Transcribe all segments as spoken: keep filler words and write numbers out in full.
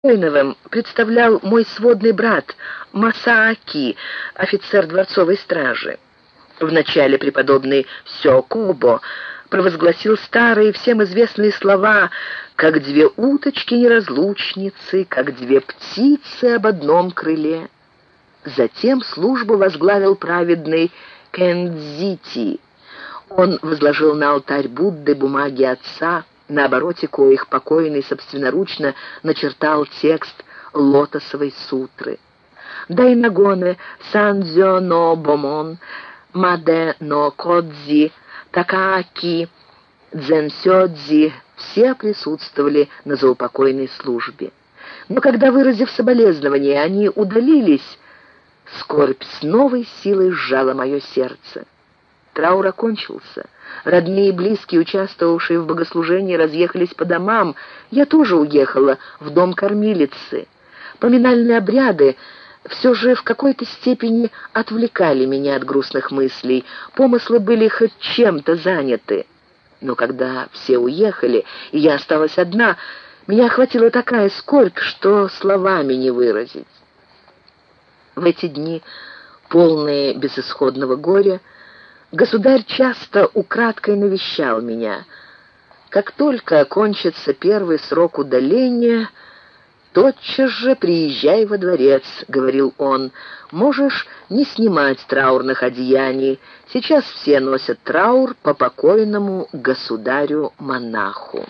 Покойного представлял мой сводный брат Масааки, офицер дворцовой стражи. Вначале преподобный Сёкубо провозгласил старые всем известные слова, как две уточки-неразлучницы, как две птицы об одном крыле. Затем службу возглавил праведный Кэндзити. Он возложил на алтарь Будды бумаги отца, на обороте коих покойный собственноручно начертал текст лотосовой сутры. Дайнагоне, Сандзё но Бомон, Маде но Кодзи, Такааки, Дзенсёдзи — все присутствовали на заупокойной службе. Но когда, выразив соболезнования, они удалились, скорбь с новой силой сжала мое сердце. Траур окончился. Родные и близкие, участвовавшие в богослужении, разъехались по домам. Я тоже уехала в дом кормилицы. Поминальные обряды все же в какой-то степени отвлекали меня от грустных мыслей. Помыслы были хоть чем-то заняты. Но когда все уехали, и я осталась одна, меня охватила такая скорбь, что словами не выразить. В эти дни, полные безысходного горя, государь часто украдкой навещал меня. Как только окончится первый срок удаления, тотчас же приезжай во дворец, — говорил он. Можешь не снимать траурных одеяний. Сейчас все носят траур по покойному государю-монаху.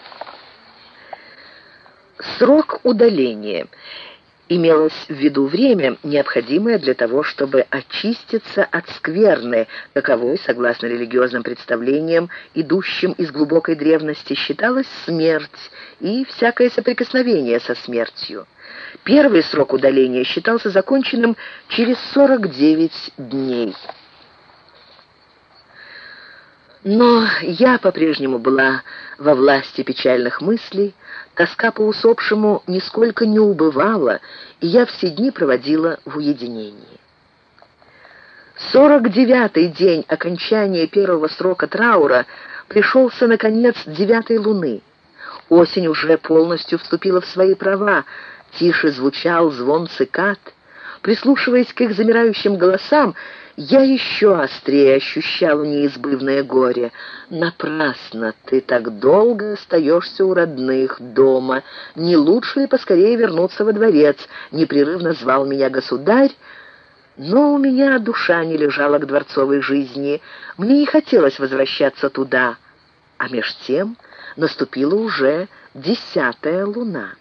Срок удаления. Имелось в виду время, необходимое для того, чтобы очиститься от скверны, каковой, согласно религиозным представлениям, идущим из глубокой древности, считалась смерть и всякое соприкосновение со смертью. Первый срок удаления считался законченным через сорок девять дней. Но я по-прежнему была во власти печальных мыслей, тоска по усопшему нисколько не убывала, и я все дни проводила в уединении. Сорок девятый день окончания первого срока траура пришелся на конец девятой луны. Осень уже полностью вступила в свои права, тише звучал звон цикад. Прислушиваясь к их замирающим голосам, я еще острее ощущала неизбывное горе. «Напрасно ты так долго остаешься у родных дома. Не лучше ли поскорее вернуться во дворец?» — непрерывно звал меня государь. Но у меня душа не лежала к дворцовой жизни. Мне не хотелось возвращаться туда. А меж тем наступила уже десятая луна.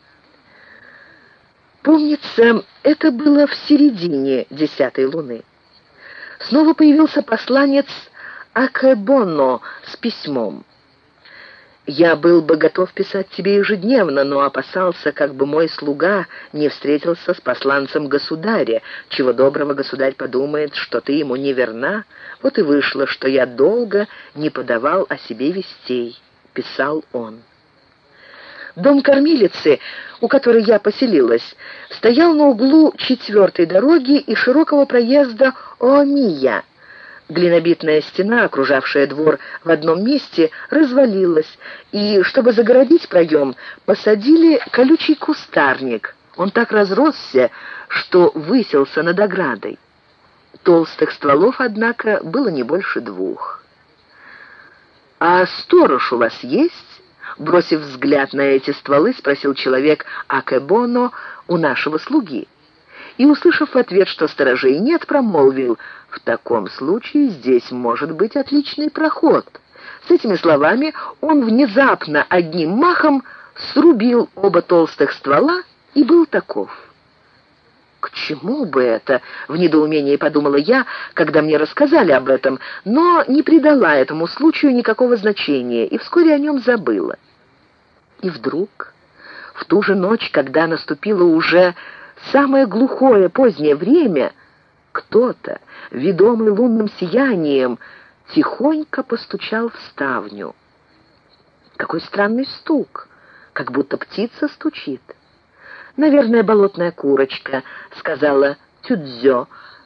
Помнится, это было в середине десятой луны. Снова появился посланец Акэбоно с письмом. «Я был бы готов писать тебе ежедневно, но опасался, как бы мой слуга не встретился с посланцем государя. Чего доброго государь подумает, что ты ему не верна. Вот и вышло, что я долго не подавал о себе вестей», — писал он. Дом кормилицы, у которой я поселилась, стоял на углу четвертой дороги и широкого проезда Оомия. Глинобитная стена, окружавшая двор в одном месте, развалилась, и, чтобы загородить проем, посадили колючий кустарник. Он так разросся, что высился над оградой. Толстых стволов, однако, было не больше двух. «А сторож у вас есть?» Бросив взгляд на эти стволы, спросил человек Акэбоно у нашего слуги. И, услышав в ответ, что сторожей нет, промолвил: «В таком случае здесь может быть отличный проход». С этими словами он внезапно одним махом срубил оба толстых ствола и был таков. «К чему бы это?» — в недоумении подумала я, когда мне рассказали об этом, но не придала этому случаю никакого значения и вскоре о нем забыла. И вдруг, в ту же ночь, когда наступило уже самое глухое позднее время, кто-то, ведомый лунным сиянием, тихонько постучал в ставню. Какой странный стук, как будто птица стучит. «Наверное, болотная курочка», — сказала Тюдзё.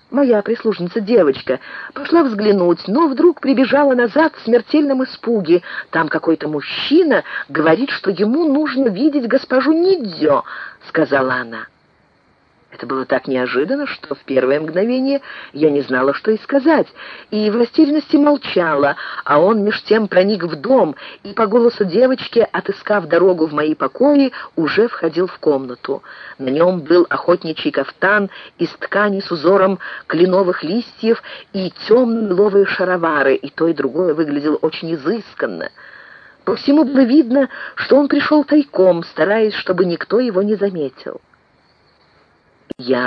моя прислужница, девочка, пошла взглянуть, но вдруг прибежала назад в смертельном испуге. Там какой-то мужчина говорит, что ему нужно видеть госпожу Нидзё, сказала она. Это было так неожиданно, что в первое мгновение я не знала, что и сказать, и в растерянности молчала, а он меж тем проник в дом и по голосу девочки, отыскав дорогу в мои покои, уже входил в комнату. На нем был охотничий кафтан из ткани с узором кленовых листьев и темные лиловые шаровары, и то и другое выглядело очень изысканно. По всему было видно, что он пришел тайком, стараясь, чтобы никто его не заметил. Я